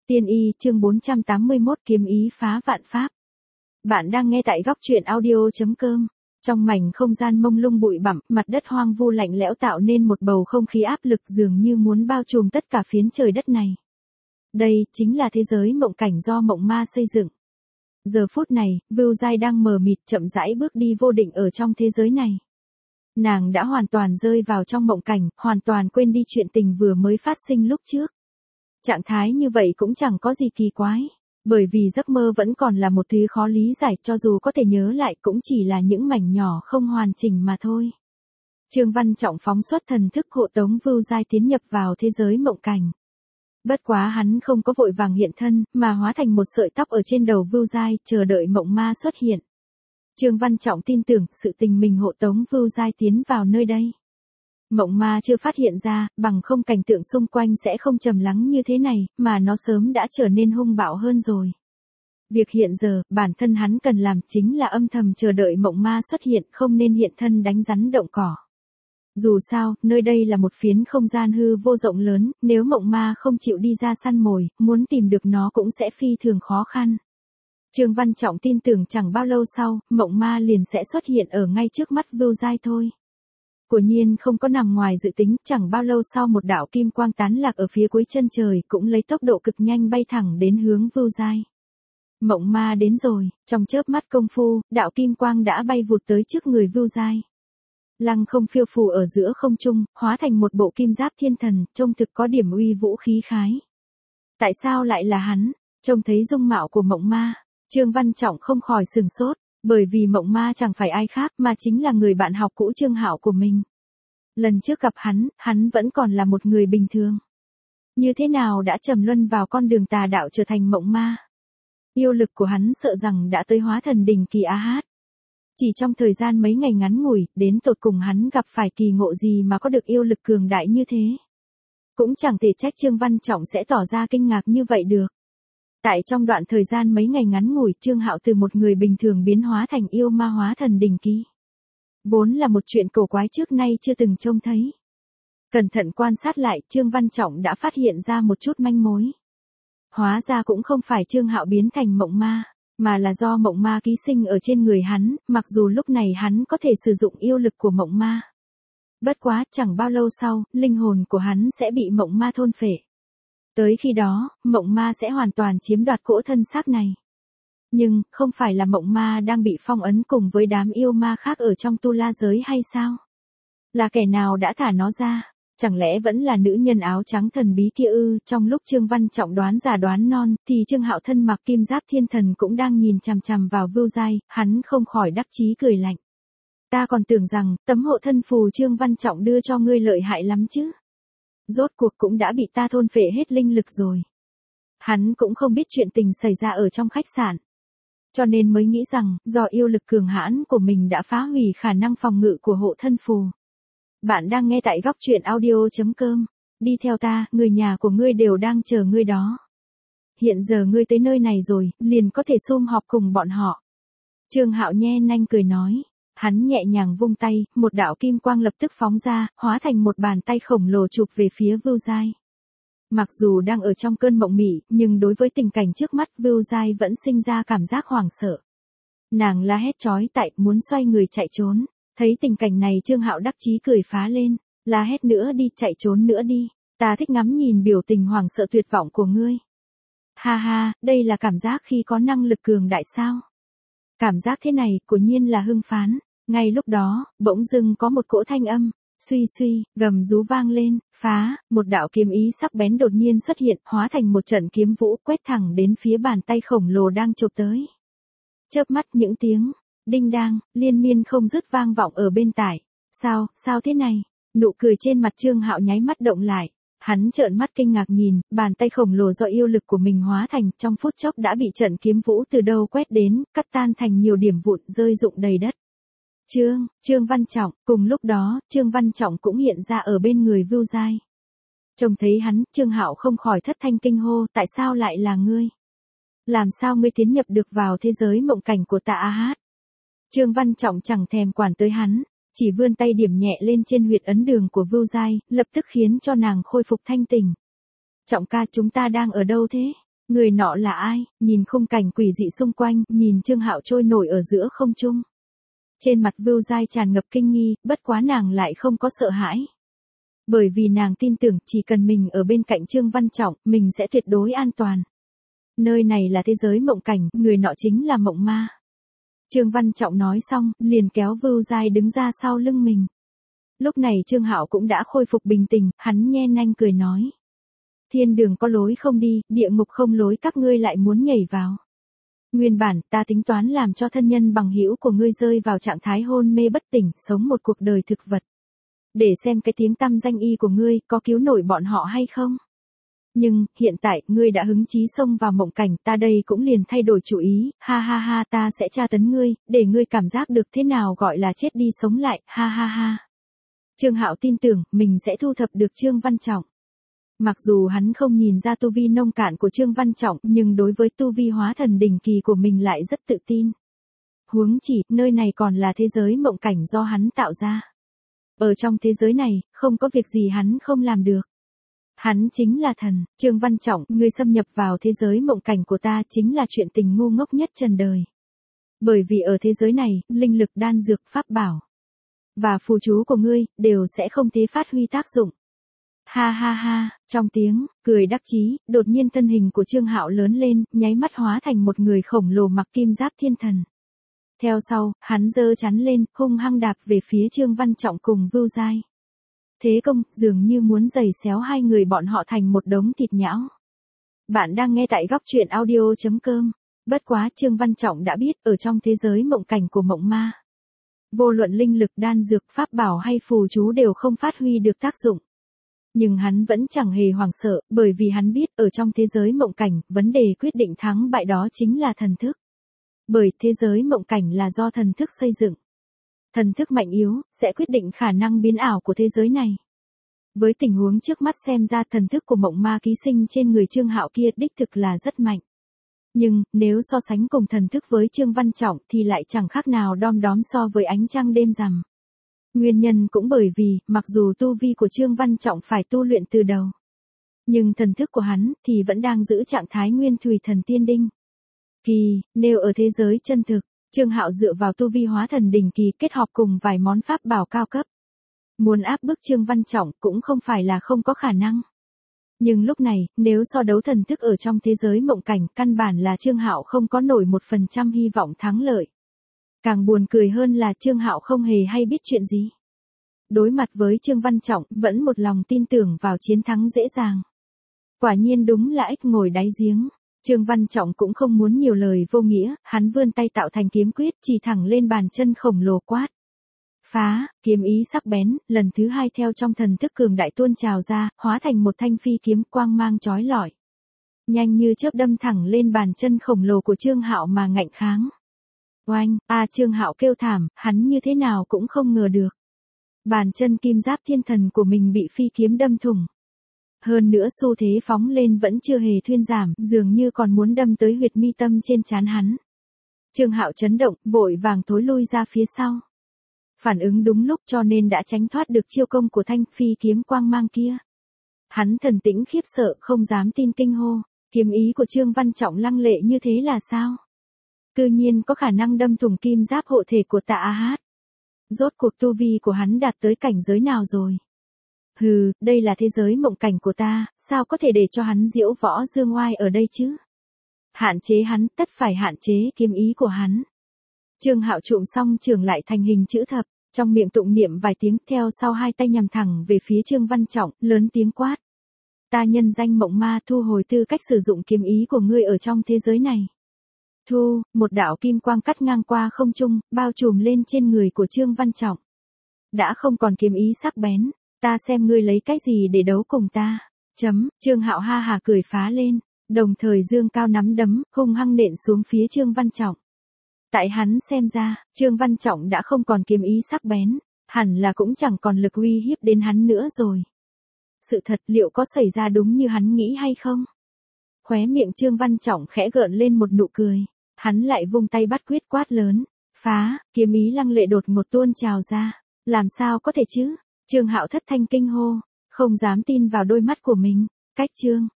Tiên y chương 481 kiếm ý phá vạn pháp. Bạn đang nghe tại góc truyện audio.com. Trong mảnh không gian mông lung bụi bặm, mặt đất hoang vu lạnh lẽo tạo nên một bầu không khí áp lực dường như muốn bao trùm tất cả phiến trời đất này. Đây chính là thế giới mộng cảnh do mộng ma xây dựng. Giờ phút này, Vưu Giai đang mờ mịt chậm rãi bước đi vô định ở trong thế giới này. Nàng đã hoàn toàn rơi vào trong mộng cảnh, hoàn toàn quên đi chuyện tình vừa mới phát sinh lúc trước. Trạng thái như vậy cũng chẳng có gì kỳ quái, bởi vì giấc mơ vẫn còn là một thứ khó lý giải, cho dù có thể nhớ lại cũng chỉ là những mảnh nhỏ không hoàn chỉnh mà thôi. Trương Văn Trọng phóng xuất thần thức hộ tống Vưu Giai tiến nhập vào thế giới mộng cảnh. Bất quá hắn không có vội vàng hiện thân, mà hóa thành một sợi tóc ở trên đầu Vưu Giai, chờ đợi mộng ma xuất hiện. Trương Văn Trọng tin tưởng sự tình mình hộ tống Vưu Giai tiến vào nơi đây. Mộng ma chưa phát hiện ra, bằng không cảnh tượng xung quanh sẽ không trầm lắng như thế này, mà nó sớm đã trở nên hung bạo hơn rồi. Việc hiện giờ, bản thân hắn cần làm chính là âm thầm chờ đợi mộng ma xuất hiện, không nên hiện thân đánh rắn động cỏ. Dù sao, nơi đây là một phiến không gian hư vô rộng lớn, nếu mộng ma không chịu đi ra săn mồi, muốn tìm được nó cũng sẽ phi thường khó khăn. Trương Văn Trọng tin tưởng chẳng bao lâu sau, mộng ma liền sẽ xuất hiện ở ngay trước mắt Vưu Giai thôi. Quả nhiên không có nằm ngoài dự tính, chẳng bao lâu sau một đạo kim quang tán lạc ở phía cuối chân trời, cũng lấy tốc độ cực nhanh bay thẳng đến hướng Vưu Giai. Mộng ma đến rồi, trong chớp mắt công phu, đạo kim quang đã bay vụt tới trước người Vưu Giai. Lăng không phiêu phù ở giữa không trung, hóa thành một bộ kim giáp thiên thần, trông thực có điểm uy vũ khí khái. Tại sao lại là hắn? Trông thấy dung mạo của mộng ma, Trương Văn Trọng không khỏi sừng sốt. Bởi vì mộng ma chẳng phải ai khác mà chính là người bạn học cũ Trương Hạo của mình. Lần trước gặp hắn vẫn còn là một người bình thường. Như thế nào đã trầm luân vào con đường tà đạo trở thành mộng ma? Yêu lực của hắn sợ rằng đã tới hóa thần đỉnh kỳ A-hát. Chỉ trong thời gian mấy ngày ngắn ngủi, đến tột cùng hắn gặp phải kỳ ngộ gì mà có được yêu lực cường đại như thế. Cũng chẳng thể trách Trương Văn Trọng sẽ tỏ ra kinh ngạc như vậy được. Tại trong đoạn thời gian mấy ngày ngắn ngủi, Trương Hạo từ một người bình thường biến hóa thành yêu ma hóa thần đỉnh kỳ. Vốn là một chuyện cổ quái trước nay chưa từng trông thấy. Cẩn thận quan sát lại, Trương Văn Trọng đã phát hiện ra một chút manh mối. Hóa ra cũng không phải Trương Hạo biến thành mộng ma, mà là do mộng ma ký sinh ở trên người hắn, mặc dù lúc này hắn có thể sử dụng yêu lực của mộng ma. Bất quá, chẳng bao lâu sau, linh hồn của hắn sẽ bị mộng ma thôn phệ. Tới khi đó, mộng ma sẽ hoàn toàn chiếm đoạt cỗ thân xác này. Nhưng, không phải là mộng ma đang bị phong ấn cùng với đám yêu ma khác ở trong tu la giới hay sao? Là kẻ nào đã thả nó ra? Chẳng lẽ vẫn là nữ nhân áo trắng thần bí kia ư? Trong lúc Trương Văn Trọng đoán già đoán non, thì Trương Hạo thân mặc kim giáp thiên thần cũng đang nhìn chằm chằm vào Vưu Giai, hắn không khỏi đắc chí cười lạnh. Ta còn tưởng rằng, tấm hộ thân phù Trương Văn Trọng đưa cho ngươi lợi hại lắm chứ. Rốt cuộc cũng đã bị ta thôn phệ hết linh lực rồi. Hắn cũng không biết chuyện tình xảy ra ở trong khách sạn. Cho nên mới nghĩ rằng, do yêu lực cường hãn của mình đã phá hủy khả năng phòng ngự của hộ thân phù. Bạn đang nghe tại góc truyện audio.com. Đi theo ta, người nhà của ngươi đều đang chờ ngươi đó. Hiện giờ ngươi tới nơi này rồi, liền có thể sum họp cùng bọn họ. Trương Hạo nhe nanh cười nói. Hắn nhẹ nhàng vung tay, một đạo kim quang lập tức phóng ra, hóa thành một bàn tay khổng lồ chụp về phía Vưu Giai. Mặc dù đang ở trong cơn mộng mị, nhưng đối với tình cảnh trước mắt, Vưu Giai vẫn sinh ra cảm giác hoảng sợ. Nàng la hét chói tai, muốn xoay người chạy trốn. Thấy tình cảnh này, Trương Hạo đắc chí cười phá lên, la hét nữa đi, chạy trốn nữa đi, ta thích ngắm nhìn biểu tình hoảng sợ tuyệt vọng của ngươi. Ha ha, đây là cảm giác khi có năng lực cường đại sao? Cảm giác thế này, quả nhiên là hưng phán. Ngay lúc đó, bỗng dưng có một cỗ thanh âm, suy suy, gầm rú vang lên, phá, một đạo kiếm ý sắc bén đột nhiên xuất hiện, hóa thành một trận kiếm vũ quét thẳng đến phía bàn tay khổng lồ đang chụp tới. Chớp mắt những tiếng, đinh đang, liên miên không dứt vang vọng ở bên tai. Sao thế này? Nụ cười trên mặt Trương Hạo nháy mắt động lại. Hắn trợn mắt kinh ngạc nhìn, bàn tay khổng lồ do yêu lực của mình hóa thành, trong phút chốc đã bị trận kiếm vũ từ đâu quét đến, cắt tan thành nhiều điểm vụn rơi rụng đầy đất. Trương Văn Trọng, cùng lúc đó, Trương Văn Trọng cũng hiện ra ở bên người Vưu Giai. Trông thấy hắn, Trương Hạo không khỏi thất thanh kinh hô, tại sao lại là ngươi? Làm sao ngươi tiến nhập được vào thế giới mộng cảnh của ta A-hát? Trương Văn Trọng chẳng thèm quản tới hắn, chỉ vươn tay điểm nhẹ lên trên huyệt ấn đường của Vưu Giai, lập tức khiến cho nàng khôi phục thanh tỉnh. Trọng ca, chúng ta đang ở đâu thế? Người nọ là ai? Nhìn khung cảnh quỷ dị xung quanh, nhìn Trương Hạo trôi nổi ở giữa không trung. Trên mặt Vưu Giai tràn ngập kinh nghi, bất quá nàng lại không có sợ hãi. Bởi vì nàng tin tưởng chỉ cần mình ở bên cạnh Trương Văn Trọng, mình sẽ tuyệt đối an toàn. Nơi này là thế giới mộng cảnh, người nọ chính là mộng ma. Trương Văn Trọng nói xong, liền kéo Vưu Giai đứng ra sau lưng mình. Lúc này Trương Hạo cũng đã khôi phục bình tĩnh, hắn nhe nanh cười nói. Thiên đường có lối không đi, địa ngục không lối, các ngươi lại muốn nhảy vào. Nguyên bản, ta tính toán làm cho thân nhân bằng hữu của ngươi rơi vào trạng thái hôn mê bất tỉnh, sống một cuộc đời thực vật. Để xem cái tiếng tăm danh y của ngươi có cứu nổi bọn họ hay không. Nhưng, hiện tại, ngươi đã hứng chí xông vào mộng cảnh, ta đây cũng liền thay đổi chủ ý, ha ha ha, ta sẽ tra tấn ngươi, để ngươi cảm giác được thế nào gọi là chết đi sống lại, ha ha ha. Trương Hạo tin tưởng, mình sẽ thu thập được Trương Văn Trọng. Mặc dù hắn không nhìn ra tu vi nông cạn của Trương Văn Trọng, nhưng đối với tu vi hóa thần đỉnh kỳ của mình lại rất tự tin. Huống chỉ, nơi này còn là thế giới mộng cảnh do hắn tạo ra. Ở trong thế giới này, không có việc gì hắn không làm được. Hắn chính là thần, Trương Văn Trọng, ngươi xâm nhập vào thế giới mộng cảnh của ta chính là chuyện tình ngu ngốc nhất trần đời. Bởi vì ở thế giới này, linh lực đan dược pháp bảo và phù chú của ngươi, đều sẽ không thế phát huy tác dụng. Ha ha ha, trong tiếng cười đắc chí, đột nhiên thân hình của Trương Hạo lớn lên, nháy mắt hóa thành một người khổng lồ mặc kim giáp thiên thần. Theo sau, hắn giơ chắn lên, hung hăng đạp về phía Trương Văn Trọng cùng Vưu Giai. Thế công, dường như muốn giày xéo hai người bọn họ thành một đống thịt nhão. Bạn đang nghe tại góc truyện audio.com. Bất quá Trương Văn Trọng đã biết, ở trong thế giới mộng cảnh của mộng ma, vô luận linh lực đan dược pháp bảo hay phù chú đều không phát huy được tác dụng. Nhưng hắn vẫn chẳng hề hoảng sợ, bởi vì hắn biết ở trong thế giới mộng cảnh, vấn đề quyết định thắng bại đó chính là thần thức. Bởi thế giới mộng cảnh là do thần thức xây dựng. Thần thức mạnh yếu, sẽ quyết định khả năng biến ảo của thế giới này. Với tình huống trước mắt xem ra thần thức của mộng ma ký sinh trên người Trương Hạo kia đích thực là rất mạnh. Nhưng, nếu so sánh cùng thần thức với Trương Văn Trọng thì lại chẳng khác nào đom đóm so với ánh trăng đêm rằm. Nguyên nhân cũng bởi vì, mặc dù tu vi của Trương Văn Trọng phải tu luyện từ đầu, nhưng thần thức của hắn thì vẫn đang giữ trạng thái nguyên thủy thần tiên đinh. Kỳ, nếu ở thế giới chân thực, Trương Hạo dựa vào tu vi hóa thần đỉnh kỳ kết hợp cùng vài món pháp bảo cao cấp. Muốn áp bức Trương Văn Trọng cũng không phải là không có khả năng. Nhưng lúc này, nếu so đấu thần thức ở trong thế giới mộng cảnh, căn bản là Trương Hạo không có nổi 1% hy vọng thắng lợi. Càng buồn cười hơn là Trương Hạo không hề hay biết chuyện gì. Đối mặt với Trương Văn Trọng, vẫn một lòng tin tưởng vào chiến thắng dễ dàng. Quả nhiên đúng là ếch ngồi đáy giếng. Trương Văn Trọng cũng không muốn nhiều lời vô nghĩa, hắn vươn tay tạo thành kiếm quyết, chỉ thẳng lên bàn chân khổng lồ quát. Phá, kiếm ý sắc bén, lần thứ hai theo trong thần thức cường đại tuôn trào ra, hóa thành một thanh phi kiếm quang mang chói lọi. Nhanh như chớp đâm thẳng lên bàn chân khổng lồ của Trương Hạo mà ngạnh kháng. Oanh, Trương Hạo kêu thảm, hắn như thế nào cũng không ngờ được. Bàn chân kim giáp thiên thần của mình bị phi kiếm đâm thủng. Hơn nữa xu thế phóng lên vẫn chưa hề thuyên giảm, dường như còn muốn đâm tới huyệt mi tâm trên trán hắn. Trương Hạo chấn động, vội vàng thối lui ra phía sau. Phản ứng đúng lúc cho nên đã tránh thoát được chiêu công của thanh phi kiếm quang mang kia. Hắn thần tĩnh khiếp sợ không dám tin kinh hô, kiếm ý của Trương Văn Trọng lăng lệ như thế là sao? Cư nhiên có khả năng đâm thủng kim giáp hộ thể của Tạ A Hát. Rốt cuộc tu vi của hắn đạt tới cảnh giới nào rồi? Hừ, đây là thế giới mộng cảnh của ta, sao có thể để cho hắn diễu võ dương oai ở đây chứ? Hạn chế hắn, tất phải hạn chế kiếm ý của hắn. Trương Hạo trụm xong trường lại thành hình chữ thập, trong miệng tụng niệm vài tiếng, theo sau hai tay nhằm thẳng về phía Trương Văn Trọng, lớn tiếng quát. Ta nhân danh mộng ma thu hồi tư cách sử dụng kiếm ý của ngươi ở trong thế giới này. Thu, một đạo kim quang cắt ngang qua không trung, bao trùm lên trên người của Trương Văn Trọng. Đã không còn kiếm ý sắc bén, ta xem ngươi lấy cái gì để đấu cùng ta. Trương Hạo ha hà cười phá lên, đồng thời dương cao nắm đấm, hung hăng nện xuống phía Trương Văn Trọng. Tại hắn xem ra, Trương Văn Trọng đã không còn kiếm ý sắc bén, hẳn là cũng chẳng còn lực uy hiếp đến hắn nữa rồi. Sự thật liệu có xảy ra đúng như hắn nghĩ hay không? Khóe miệng Trương Văn Trọng khẽ gợn lên một nụ cười, hắn lại vung tay bắt quyết quát lớn, phá, kiếm ý lăng lệ đột ngột tuôn trào ra, làm sao có thể chứ? Trương Hạo thất thanh kinh hô, không dám tin vào đôi mắt của mình, cách Trương